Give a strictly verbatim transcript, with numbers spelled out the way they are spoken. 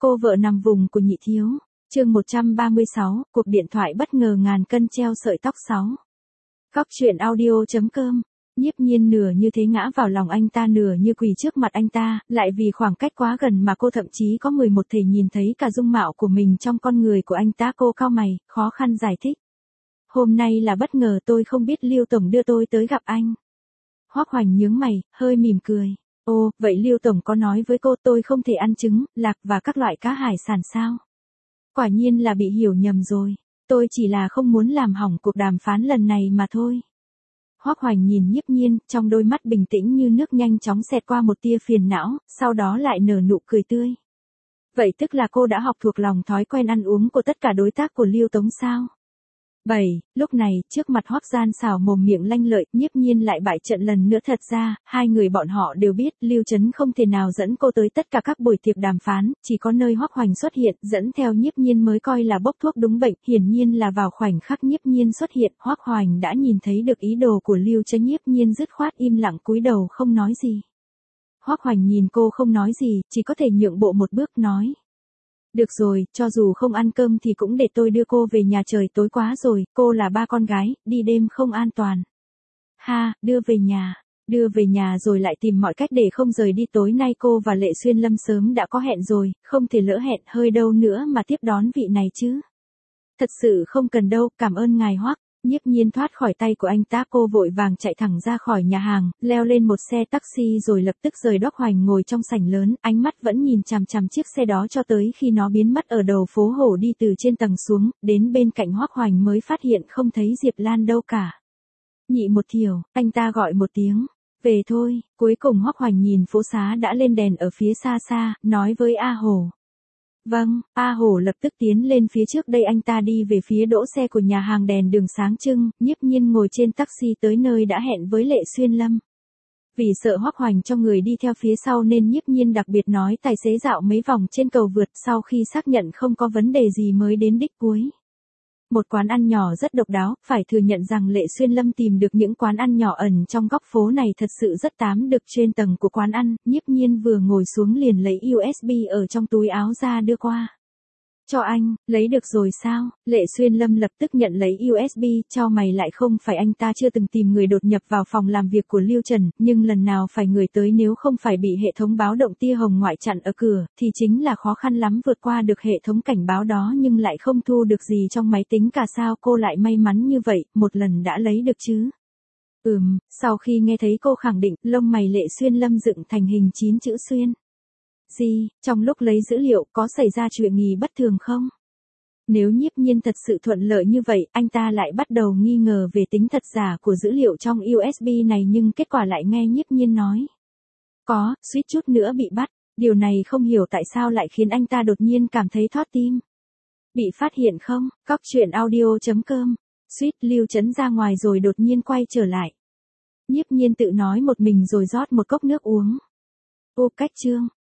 Cô vợ nằm vùng của nhị thiếu. Chương một trăm ba mươi sáu, cuộc điện thoại bất ngờ ngàn cân treo sợi tóc sáu. Góc truyện audio chấm com. Nhiếp Nhiên nửa như thế ngã vào lòng anh ta, nửa như quỳ trước mặt anh ta, lại vì khoảng cách quá gần mà cô thậm chí có mười một thể nhìn thấy cả dung mạo của mình trong con người của anh ta. Cô cau mày, khó khăn giải thích. Hôm nay là bất ngờ, tôi không biết Lưu Tổng đưa tôi tới gặp anh. Hoắc Hoành nhướng mày, hơi mỉm cười. Ồ, vậy Lưu Tổng có nói với cô tôi không thể ăn trứng, lạc và các loại cá hải sản sao? Quả nhiên là bị hiểu nhầm rồi. Tôi chỉ là không muốn làm hỏng cuộc đàm phán lần này mà thôi. Hoắc Hoành nhìn Nhiếp Nhiên, trong đôi mắt bình tĩnh như nước nhanh chóng xẹt qua một tia phiền não, sau đó lại nở nụ cười tươi. Vậy tức là cô đã học thuộc lòng thói quen ăn uống của tất cả đối tác của Lưu Tống sao? bảy. Lúc này, trước mặt Hoắc Gian xảo mồm miệng lanh lợi, Nhiếp Nhiên lại bại trận lần nữa. Thật ra, hai người bọn họ đều biết Lưu Trấn không thể nào dẫn cô tới tất cả các buổi tiệc đàm phán, chỉ có nơi Hoắc Hoành xuất hiện, dẫn theo Nhiếp Nhiên mới coi là bốc thuốc đúng bệnh. Hiển nhiên là vào khoảnh khắc Nhiếp Nhiên xuất hiện, Hoắc Hoành đã nhìn thấy được ý đồ của Lưu Trấn. Nhiếp Nhiên dứt khoát im lặng cúi đầu không nói gì. Hoắc Hoành nhìn cô không nói gì, chỉ có thể nhượng bộ một bước nói. Được rồi, cho dù không ăn cơm thì cũng để tôi đưa cô về nhà, trời tối quá rồi, cô là ba con gái, đi đêm không an toàn. Ha, đưa về nhà, đưa về nhà rồi lại tìm mọi cách để không rời đi. Tối nay cô và Lệ Xuyên Lâm sớm đã có hẹn rồi, không thể lỡ hẹn, hơi đâu nữa mà tiếp đón vị này chứ. Thật sự không cần đâu, cảm ơn ngài Hoắc. Nhiếp Nhiên thoát khỏi tay của anh ta, cô vội vàng chạy thẳng ra khỏi nhà hàng, leo lên một xe taxi rồi lập tức rời. Hoắc Hoành ngồi trong sảnh lớn, ánh mắt vẫn nhìn chằm chằm chiếc xe đó cho tới khi nó biến mất ở đầu phố Hổ. Đi từ trên tầng xuống, đến bên cạnh Hoắc Hoành mới phát hiện không thấy Diệp Lan đâu cả. Nhị một thiểu, anh ta gọi một tiếng. Về thôi. Cuối cùng Hoắc Hoành nhìn phố xá đã lên đèn ở phía xa xa, nói với A Hổ. Vâng. A Hổ lập tức tiến lên phía trước. Đây anh ta đi về phía đỗ xe của nhà hàng, đèn đường sáng trưng. Nhiếp Nhiên ngồi trên taxi tới nơi đã hẹn với Lệ Xuyên Lâm. Vì sợ Hoắc Hoành cho người đi theo phía sau nên Nhiếp Nhiên đặc biệt nói tài xế dạo mấy vòng trên cầu vượt, sau khi xác nhận không có vấn đề gì mới đến đích cuối. Một quán ăn nhỏ rất độc đáo, phải thừa nhận rằng Lệ Xuyên Lâm tìm được những quán ăn nhỏ ẩn trong góc phố này thật sự rất tám. Được trên tầng của quán ăn, Nhiếp Nhiên vừa ngồi xuống liền lấy u ét bê ở trong túi áo ra đưa qua. Cho anh, lấy được rồi sao? Lệ Xuyên Lâm lập tức nhận lấy u ét bê, cho mày lại. Không phải anh ta chưa từng tìm người đột nhập vào phòng làm việc của Lưu Trần, nhưng lần nào phải người tới nếu không phải bị hệ thống báo động tia hồng ngoại chặn ở cửa, thì chính là khó khăn lắm vượt qua được hệ thống cảnh báo đó, nhưng lại không thu được gì trong máy tính cả. Sao cô lại may mắn như vậy, một lần đã lấy được chứ? Ừm, sau khi nghe thấy cô khẳng định, lông mày Lệ Xuyên Lâm dựng thành hình chín chữ xuyên. Gì, trong lúc lấy dữ liệu có xảy ra chuyện gì bất thường không? Nếu Nhiếp Nhiên thật sự thuận lợi như vậy, anh ta lại bắt đầu nghi ngờ về tính thật giả của dữ liệu trong u ét bê này, nhưng kết quả lại nghe Nhiếp Nhiên nói. Có, suýt chút nữa bị bắt, điều này không hiểu tại sao lại khiến anh ta đột nhiên cảm thấy thót tim. Bị phát hiện không? Góc truyện audio chấm com. Suýt, Lưu Trấn ra ngoài rồi đột nhiên quay trở lại. Nhiếp Nhiên tự nói một mình rồi rót một cốc nước uống. Ô cách chương.